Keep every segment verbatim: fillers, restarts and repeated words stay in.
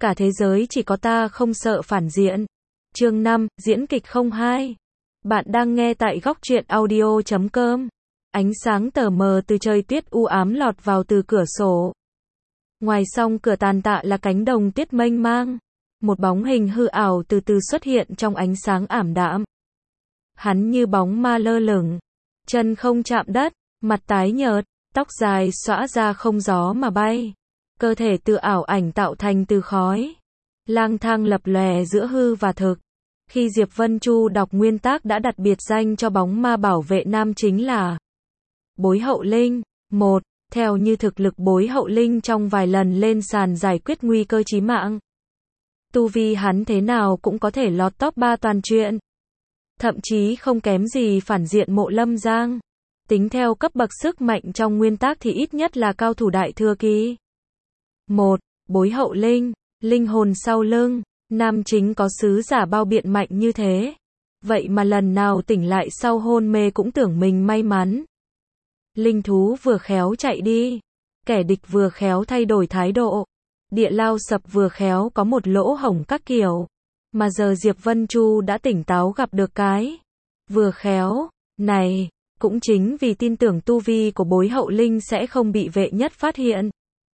cả thế giới chỉ có ta không sợ phản diện. Chương năm, diễn kịch không hai. Bạn đang nghe tại góc truyện audio chấm com. Ánh sáng tờ mờ từ trời tuyết u ám lọt vào từ cửa sổ. Ngoài song cửa tàn tạ là cánh đồng tuyết mênh mang. Một bóng hình hư ảo từ từ xuất hiện trong ánh sáng ảm đạm. Hắn như bóng ma lơ lửng, chân không chạm đất, mặt tái nhợt, tóc dài xõa ra không gió mà bay. Cơ thể tự ảo ảnh tạo thành từ khói, lang thang lập lòe giữa hư và thực. Khi Diệp Vân Chu đọc nguyên tác đã đặt biệt danh cho bóng ma bảo vệ nam chính là Bối Hậu Linh. Một, theo như thực lực Bối Hậu Linh trong vài lần lên sàn giải quyết nguy cơ chí mạng. Tu vi hắn thế nào cũng có thể lọt top ba toàn truyện. Thậm chí không kém gì phản diện Mộ Lâm Giang. Tính theo cấp bậc sức mạnh trong nguyên tác thì ít nhất là cao thủ đại thừa kỳ. Một, Bối Hậu Linh, linh hồn sau lưng, nam chính có sứ giả bao biện mạnh như thế. Vậy mà lần nào tỉnh lại sau hôn mê cũng tưởng mình may mắn. Linh thú vừa khéo chạy đi, kẻ địch vừa khéo thay đổi thái độ, địa lao sập vừa khéo có một lỗ hổng các kiểu. Mà giờ Diệp Vân Chu đã tỉnh táo gặp được cái vừa khéo này, cũng chính vì tin tưởng tu vi của Bối Hậu Linh sẽ không bị vệ nhất phát hiện.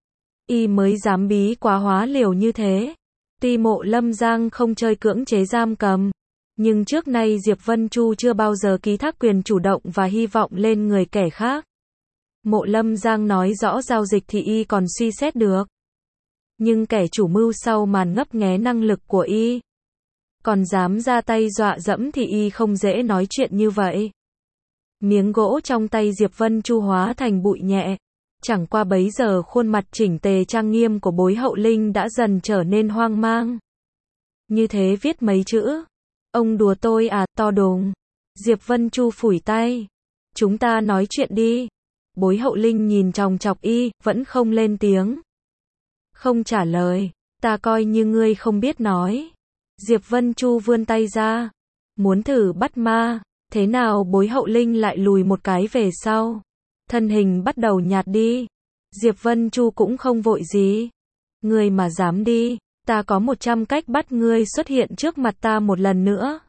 Y mới dám bí quá hóa liều như thế. Tuy Mộ Lâm Giang không chơi cưỡng chế giam cầm, nhưng trước nay Diệp Vân Chu chưa bao giờ ký thác quyền chủ động và hy vọng lên người kẻ khác. Mộ Lâm Giang nói rõ giao dịch thì Y còn suy xét được. Nhưng kẻ chủ mưu sau màn ngấp nghé năng lực của Y, còn dám ra tay dọa dẫm thì Y không dễ nói chuyện như vậy. Miếng gỗ trong tay Diệp Vân Chu hóa thành bụi nhẹ. Chẳng qua bấy giờ khuôn mặt chỉnh tề trang nghiêm của Bối Hậu Linh đã dần trở nên hoang mang. Như thế viết mấy chữ. Ông đùa tôi à, to đùng. Diệp Vân Chu phủi tay. Chúng ta nói chuyện đi. Bối Hậu Linh nhìn chòng chọc Y, vẫn không lên tiếng. Không trả lời. Ta coi như ngươi không biết nói. Diệp Vân Chu vươn tay ra. Muốn thử bắt ma. Thế nào Bối Hậu Linh lại lùi một cái về sau. Thân hình bắt đầu nhạt đi. Diệp Vân Chu cũng không vội gì. Ngươi mà dám đi, ta có một trăm cách bắt ngươi xuất hiện trước mặt ta một lần nữa.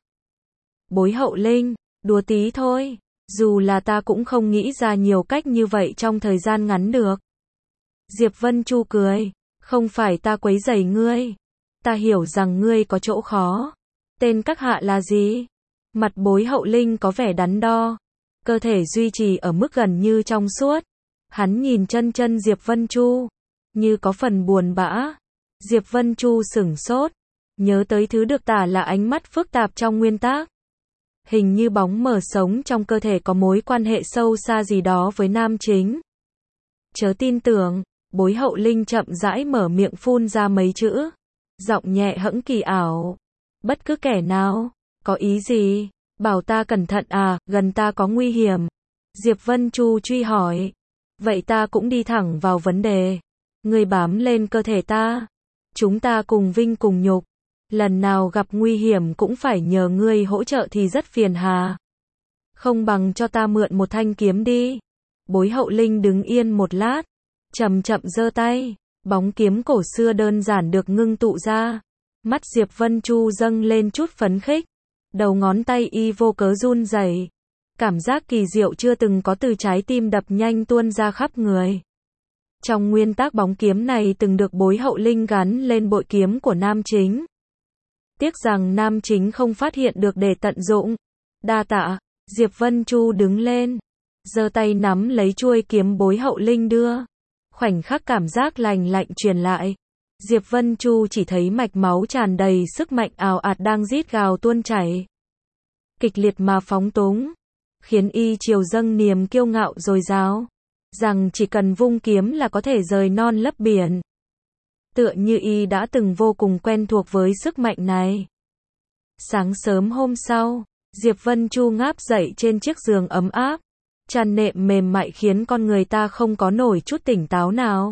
Bối Hậu Linh, đùa tí thôi. Dù là ta cũng không nghĩ ra nhiều cách như vậy trong thời gian ngắn được. Diệp Vân Chu cười. Không phải ta quấy rầy ngươi. Ta hiểu rằng ngươi có chỗ khó. Tên các hạ là gì? Mặt Bối Hậu Linh có vẻ đắn đo. Cơ thể duy trì ở mức gần như trong suốt. Hắn nhìn chân chân Diệp Vân Chu, như có phần buồn bã. Diệp Vân Chu sửng sốt, nhớ tới thứ được tả là ánh mắt phức tạp trong nguyên tác. Hình như bóng mờ sống trong cơ thể có mối quan hệ sâu xa gì đó với nam chính. Chớ tin tưởng, Bối Hậu Linh chậm rãi mở miệng phun ra mấy chữ. Giọng nhẹ hẫng kỳ ảo. Bất cứ kẻ nào, có ý gì? Bảo ta cẩn thận à, gần ta có nguy hiểm. Diệp Vân Chu truy hỏi. Vậy ta cũng đi thẳng vào vấn đề. Ngươi bám lên cơ thể ta. Chúng ta cùng vinh cùng nhục. Lần nào gặp nguy hiểm cũng phải nhờ ngươi hỗ trợ thì rất phiền hà. Không bằng cho ta mượn một thanh kiếm đi. Bối Hậu Linh đứng yên một lát. Chậm chậm giơ tay. Bóng kiếm cổ xưa đơn giản được ngưng tụ ra. Mắt Diệp Vân Chu dâng lên chút phấn khích. Đầu ngón tay Y vô cớ run rẩy. Cảm giác kỳ diệu chưa từng có từ trái tim đập nhanh tuôn ra khắp người. Trong nguyên tác bóng kiếm này từng được Bối Hậu Linh gắn lên bội kiếm của nam chính. Tiếc rằng nam chính không phát hiện được để tận dụng. Đa tạ. Diệp Vân Chu đứng lên, giơ tay nắm lấy chuôi kiếm Bối Hậu Linh đưa. Khoảnh khắc cảm giác lành lạnh truyền lại. Diệp Vân Chu chỉ thấy mạch máu tràn đầy sức mạnh ào ạt đang rít gào tuôn chảy. Kịch liệt mà phóng túng. Khiến Y chiều dâng niềm kiêu ngạo dồi dào. Rằng chỉ cần vung kiếm là có thể rời non lấp biển. Tựa như Y đã từng vô cùng quen thuộc với sức mạnh này. Sáng sớm hôm sau, Diệp Vân Chu ngáp dậy trên chiếc giường ấm áp. Chăn nệm mềm mại khiến con người ta không có nổi chút tỉnh táo nào.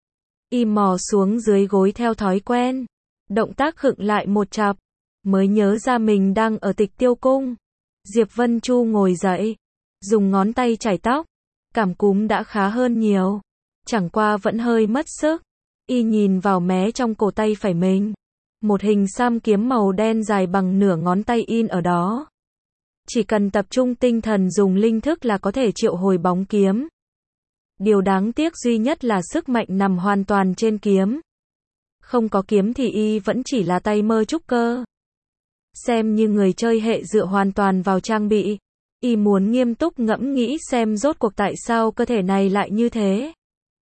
Y mò xuống dưới gối theo thói quen. Động tác khựng lại một chặp. Mới nhớ ra mình đang ở Tịch Tiêu Cung. Diệp Vân Chu ngồi dậy. Dùng ngón tay chải tóc. Cảm cúm đã khá hơn nhiều. Chẳng qua vẫn hơi mất sức. Y nhìn vào mé trong cổ tay phải mình. Một hình xăm kiếm màu đen dài bằng nửa ngón tay in ở đó. Chỉ cần tập trung tinh thần dùng linh thức là có thể triệu hồi bóng kiếm. Điều đáng tiếc duy nhất là sức mạnh nằm hoàn toàn trên kiếm. Không có kiếm thì Y vẫn chỉ là tay mơ trúc cơ. Xem như người chơi hệ dựa hoàn toàn vào trang bị. Y muốn nghiêm túc ngẫm nghĩ xem rốt cuộc tại sao cơ thể này lại như thế.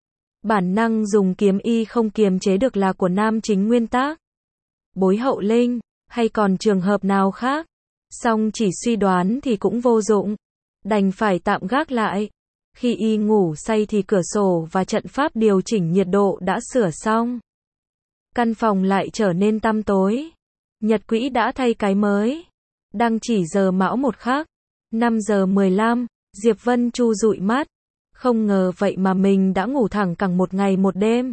Bản năng dùng kiếm Y không kiềm chế được là của nam chính nguyên tác. Bối hậu linh, hay còn trường hợp nào khác. Song chỉ suy đoán thì cũng vô dụng. Đành phải tạm gác lại. Khi Y ngủ say thì cửa sổ và trận pháp điều chỉnh nhiệt độ đã sửa xong. Căn phòng lại trở nên tăm tối. Nhật quỹ đã thay cái mới. Đang chỉ giờ mão một khắc. năm giờ mười lăm, Diệp Vân Chu dụi mắt. Không ngờ vậy mà mình đã ngủ thẳng cẳng một ngày một đêm.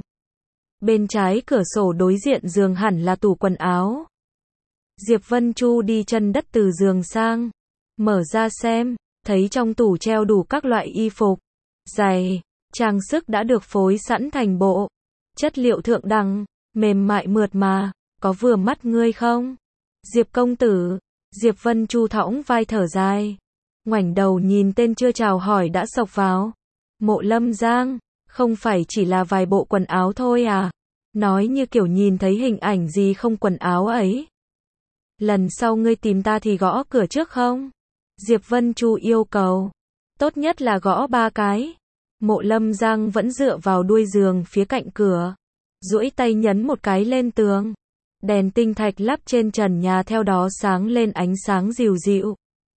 Bên trái cửa sổ đối diện giường hẳn là tủ quần áo. Diệp Vân Chu đi chân đất từ giường sang. Mở ra xem, thấy trong tủ treo đủ các loại y phục, giày, trang sức đã được phối sẵn thành bộ. Chất liệu thượng đẳng, mềm mại mượt mà, có vừa mắt ngươi không? Diệp công tử. Diệp Vân Chu thõng vai thở dài. Ngoảnh đầu nhìn tên chưa chào hỏi đã xộc vào. Mộ Lâm Giang, không phải chỉ là vài bộ quần áo thôi à? Nói như kiểu nhìn thấy hình ảnh gì không quần áo ấy. Lần sau ngươi tìm ta thì gõ cửa trước không? Diệp Vân Chu yêu cầu. Tốt nhất là gõ ba cái. Mộ Lâm Giang vẫn dựa vào đuôi giường phía cạnh cửa. Duỗi tay nhấn một cái lên tường. Đèn tinh thạch lắp trên trần nhà theo đó sáng lên ánh sáng dịu dịu.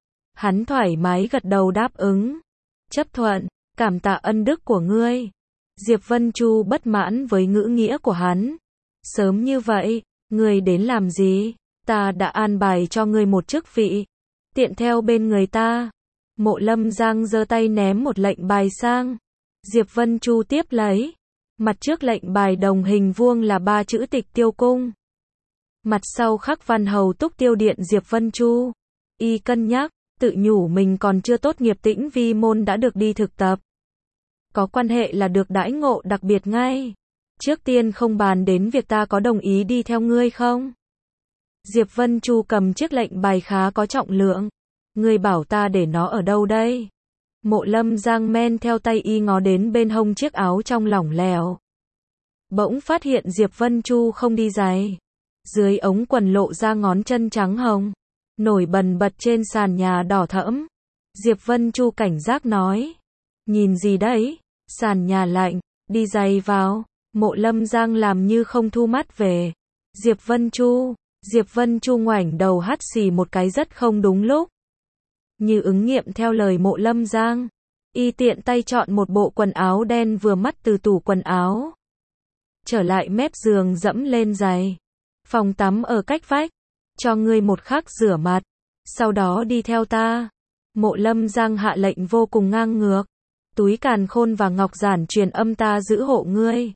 Hắn thoải mái gật đầu đáp ứng. Chấp thuận, cảm tạ ân đức của ngươi. Diệp Vân Chu bất mãn với ngữ nghĩa của hắn. Sớm như vậy, ngươi đến làm gì? Ta đã an bài cho ngươi một chức vị. Tiện theo bên người ta. Mộ Lâm Giang giơ tay ném một lệnh bài sang. Diệp Vân Chu tiếp lấy. Mặt trước lệnh bài đồng hình vuông là ba chữ Tịch Tiêu Cung. Mặt sau khắc văn hầu túc tiêu điện Diệp Vân Chu. Y cân nhắc, tự nhủ mình còn chưa tốt nghiệp Tĩnh Vi môn đã được đi thực tập. Có quan hệ là được đãi ngộ đặc biệt ngay. Trước tiên không bàn đến việc ta có đồng ý đi theo ngươi không? Diệp Vân Chu cầm chiếc lệnh bài khá có trọng lượng. Ngươi bảo ta để nó ở đâu đây? Mộ Lâm Giang men theo tay Y ngó đến bên hông chiếc áo trong lỏng lẻo. Bỗng phát hiện Diệp Vân Chu không đi giày. Dưới ống quần lộ ra ngón chân trắng hồng. Nổi bần bật trên sàn nhà đỏ thẫm. Diệp Vân Chu cảnh giác nói. Nhìn gì đấy? Sàn nhà lạnh, đi giày vào. Mộ Lâm Giang làm như không thu mắt về. Diệp Vân Chu. Diệp Vân Chu ngoảnh đầu hắt xì một cái rất không đúng lúc. Như ứng nghiệm theo lời Mộ Lâm Giang. Y tiện tay chọn một bộ quần áo đen vừa mắt từ tủ quần áo. Trở lại mép giường dẫm lên giày. Phòng tắm ở cách vách. Cho ngươi một khắc rửa mặt. Sau đó đi theo ta. Mộ Lâm Giang hạ lệnh vô cùng ngang ngược. Túi càn khôn và ngọc giản truyền âm ta giữ hộ ngươi.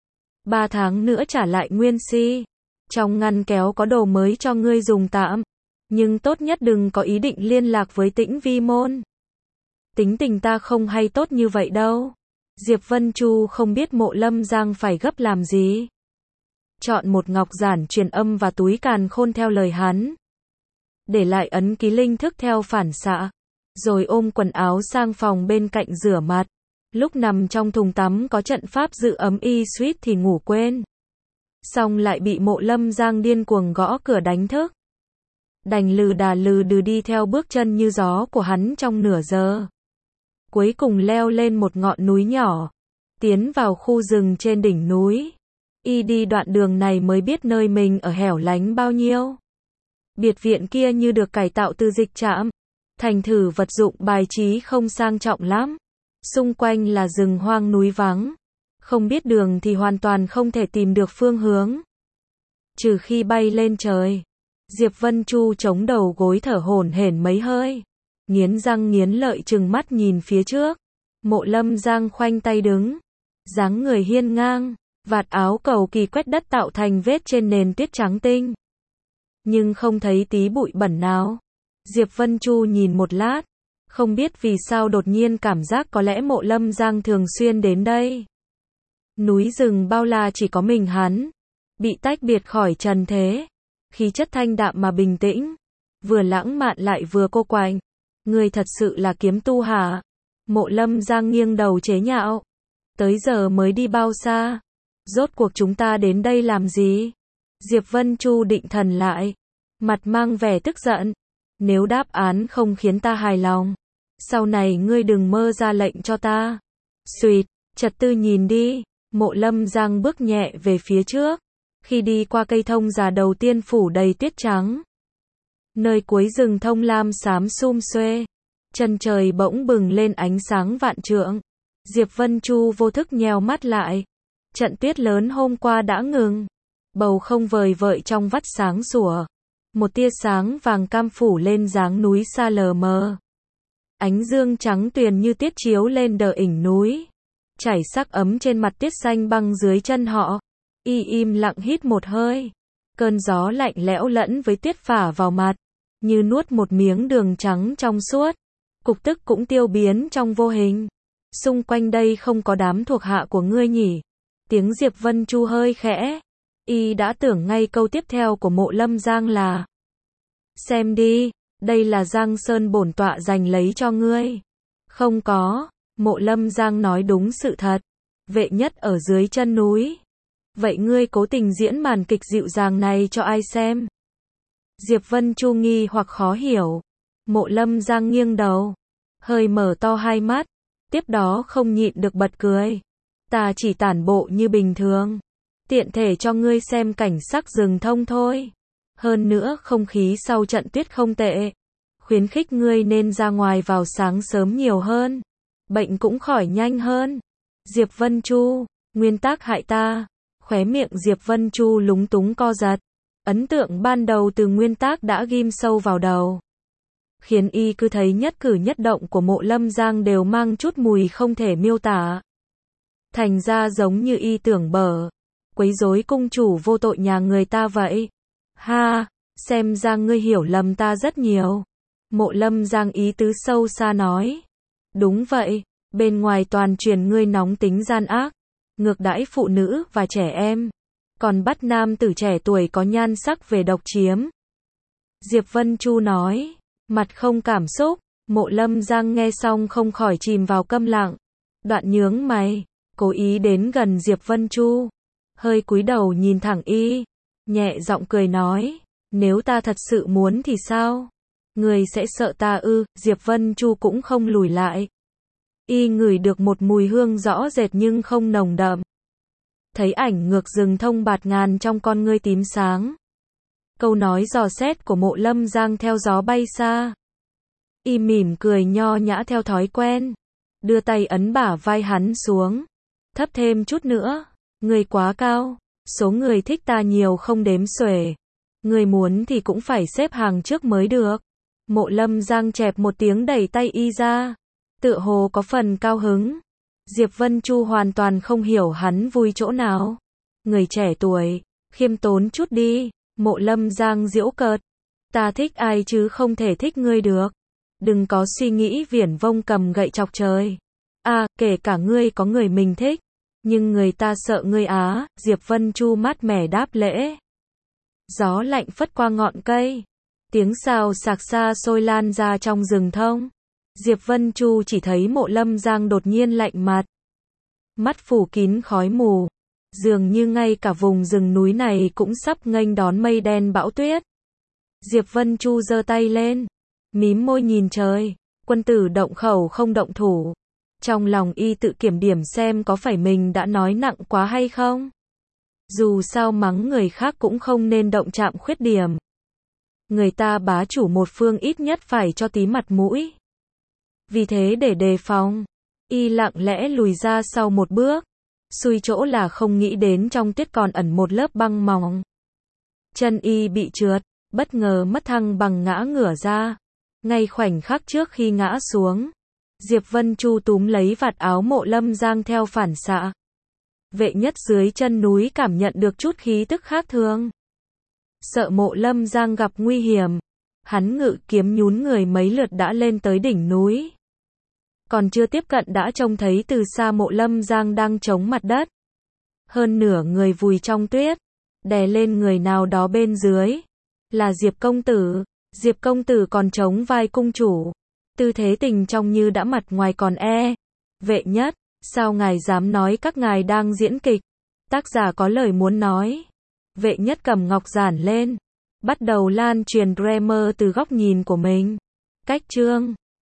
Ba tháng nữa trả lại nguyên si. Trong ngăn kéo có đồ mới cho ngươi dùng tạm. Nhưng tốt nhất đừng có ý định liên lạc với Tĩnh Vi môn. Tính tình ta không hay tốt như vậy đâu. Diệp Vân Chu không biết Mộ Lâm Giang phải gấp làm gì. Chọn một ngọc giản truyền âm và túi càn khôn theo lời hắn. Để lại ấn ký linh thức theo phản xạ. Rồi ôm quần áo sang phòng bên cạnh rửa mặt. Lúc nằm trong thùng tắm có trận pháp giữ ấm y suýt thì ngủ quên. Xong lại bị Mộ Lâm Giang điên cuồng gõ cửa đánh thức. Đành lừ đà lừ đừ đi theo bước chân như gió của hắn trong nửa giờ. Cuối cùng leo lên một ngọn núi nhỏ. Tiến vào khu rừng trên đỉnh núi. Y đi đoạn đường này mới biết nơi mình ở hẻo lánh bao nhiêu. Biệt viện kia như được cải tạo từ dịch trạm. Thành thử vật dụng bài trí không sang trọng lắm. Xung quanh là rừng hoang núi vắng. Không biết đường thì hoàn toàn không thể tìm được phương hướng. Trừ khi bay lên trời. Diệp Vân Chu chống đầu gối thở hổn hển mấy hơi. Nghiến răng nghiến lợi trừng mắt nhìn phía trước. Mộ Lâm Giang khoanh tay đứng. Dáng người hiên ngang. Vạt áo cầu kỳ quét đất tạo thành vết trên nền tuyết trắng tinh. Nhưng không thấy tí bụi bẩn nào. Diệp Vân Chu nhìn một lát. Không biết vì sao đột nhiên cảm giác có lẽ Mộ Lâm Giang thường xuyên đến đây. Núi rừng bao la chỉ có mình hắn, bị tách biệt khỏi trần thế. Khí chất thanh đạm mà bình tĩnh, vừa lãng mạn lại vừa cô quạnh. Ngươi thật sự là kiếm tu hả? Mộ Lâm Giang nghiêng đầu chế nhạo. Tới giờ mới đi bao xa? Rốt cuộc chúng ta đến đây làm gì? Diệp Vân Chu định thần lại, mặt mang vẻ tức giận. Nếu đáp án không khiến ta hài lòng, sau này ngươi đừng mơ ra lệnh cho ta. Xuyệt, trật tư nhìn đi. Mộ Lâm Giang bước nhẹ về phía trước. Khi đi qua cây thông già đầu tiên phủ đầy tuyết trắng, nơi cuối rừng thông lam xám sum xuê, chân trời bỗng bừng lên ánh sáng vạn trượng. Diệp Vân Chu vô thức nheo mắt lại. Trận tuyết lớn hôm qua đã ngừng. Bầu không vời vợi trong vắt sáng sủa. Một tia sáng vàng cam phủ lên dáng núi xa lờ mờ. Ánh dương trắng tuyền như tiết chiếu lên đờ ỉnh núi, chảy sắc ấm trên mặt tuyết xanh băng dưới chân họ. Y im lặng hít một hơi. Cơn gió lạnh lẽo lẫn với tuyết phả vào mặt, như nuốt một miếng đường trắng trong suốt. Cục tức cũng tiêu biến trong vô hình. Xung quanh đây không có đám thuộc hạ của ngươi nhỉ? Tiếng Diệp Vân Chu hơi khẽ. Y đã tưởng ngay câu tiếp theo của Mộ Lâm Giang là: xem đi, đây là Giang Sơn bổn tọa dành lấy cho ngươi. Không có, Mộ Lâm Giang nói đúng sự thật. Vệ nhất ở dưới chân núi. Vậy ngươi cố tình diễn màn kịch dịu dàng này cho ai xem? Diệp Vân Chu nghi hoặc khó hiểu. Mộ Lâm Giang nghiêng đầu, hơi mở to hai mắt, tiếp đó không nhịn được bật cười. Ta chỉ tản bộ như bình thường, tiện thể cho ngươi xem cảnh sắc rừng thông thôi. Hơn nữa không khí sau trận tuyết không tệ, khuyến khích ngươi nên ra ngoài vào sáng sớm nhiều hơn, bệnh cũng khỏi nhanh hơn. Diệp Vân Chu, nguyên tắc hại ta. Khóe miệng Diệp Vân Chu lúng túng co giật. Ấn tượng ban đầu từ nguyên tắc đã ghim sâu vào đầu, khiến y cứ thấy nhất cử nhất động của Mộ Lâm Giang đều mang chút mùi không thể miêu tả. Thành ra giống như y tưởng bở, quấy rối cung chủ vô tội nhà người ta vậy. Ha, xem ra ngươi hiểu lầm ta rất nhiều. Mộ Lâm Giang ý tứ sâu xa nói. Đúng vậy, bên ngoài toàn truyền ngươi nóng tính gian ác, ngược đãi phụ nữ và trẻ em, còn bắt nam tử trẻ tuổi có nhan sắc về độc chiếm. Diệp Vân Chu nói, mặt không cảm xúc. Mộ Lâm Giang nghe xong không khỏi chìm vào câm lặng. Đoạn nhướng mày, cố ý đến gần Diệp Vân Chu, hơi cúi đầu nhìn thẳng y, nhẹ giọng cười nói, nếu ta thật sự muốn thì sao? Người sẽ sợ ta ư? Diệp Vân Chu cũng không lùi lại. Y ngửi được một mùi hương rõ rệt nhưng không nồng đậm. Thấy ảnh ngược rừng thông bạt ngàn trong con ngươi tím sáng. Câu nói dò xét của Mộ Lâm Giang theo gió bay xa. Y mỉm cười nho nhã theo thói quen, đưa tay ấn bả vai hắn xuống, thấp thêm chút nữa. Người quá cao, số người thích ta nhiều không đếm xuể. Người muốn thì cũng phải xếp hàng trước mới được. Mộ Lâm Giang chẹp một tiếng đẩy tay y ra, tựa hồ có phần cao hứng. Diệp Vân Chu hoàn toàn không hiểu hắn vui chỗ nào. Người trẻ tuổi, khiêm tốn chút đi. Mộ Lâm Giang giễu cợt. Ta thích ai chứ không thể thích ngươi được. Đừng có suy nghĩ viển vông cầm gậy chọc trời. À, kể cả ngươi có người mình thích, nhưng người ta sợ ngươi á. Diệp Vân Chu mát mẻ đáp lễ. Gió lạnh phất qua ngọn cây, tiếng xào xạc xa xôi lan ra trong rừng thông. Diệp Vân Chu chỉ thấy Mộ Lâm Giang đột nhiên lạnh mặt, mắt phủ kín khói mù, dường như ngay cả vùng rừng núi này cũng sắp nghênh đón mây đen bão tuyết. Diệp Vân Chu giơ tay lên, mím môi nhìn trời. Quân tử động khẩu không động thủ. Trong lòng y tự kiểm điểm xem có phải mình đã nói nặng quá hay không. Dù sao mắng người khác cũng không nên động chạm khuyết điểm. Người ta bá chủ một phương ít nhất phải cho tí mặt mũi. Vì thế để đề phòng, y lặng lẽ lùi ra sau một bước. Xui chỗ là không nghĩ đến trong tuyết còn ẩn một lớp băng mỏng. Chân y bị trượt, bất ngờ mất thăng bằng ngã ngửa ra. Ngay khoảnh khắc trước khi ngã xuống, Diệp Vân Chu túm lấy vạt áo Mộ Lâm Giang theo phản xạ. Vệ nhất dưới chân núi cảm nhận được chút khí tức khác thường. Sợ Mộ Lâm Giang gặp nguy hiểm, hắn ngự kiếm nhún người mấy lượt đã lên tới đỉnh núi. Còn chưa tiếp cận đã trông thấy từ xa Mộ Lâm Giang đang chống mặt đất. hơn nửa người vùi trong tuyết, đè lên người nào đó bên dưới. Là Diệp công tử. Diệp công tử còn chống vai cung chủ. Tư thế tình trong như đã mặt ngoài còn e. Vệ nhất, sao ngài dám nói các ngài đang diễn kịch? Tác giả có lời muốn nói. Vệ nhất cầm ngọc giản lên, bắt đầu lan truyền grammar từ góc nhìn của mình. Cách chương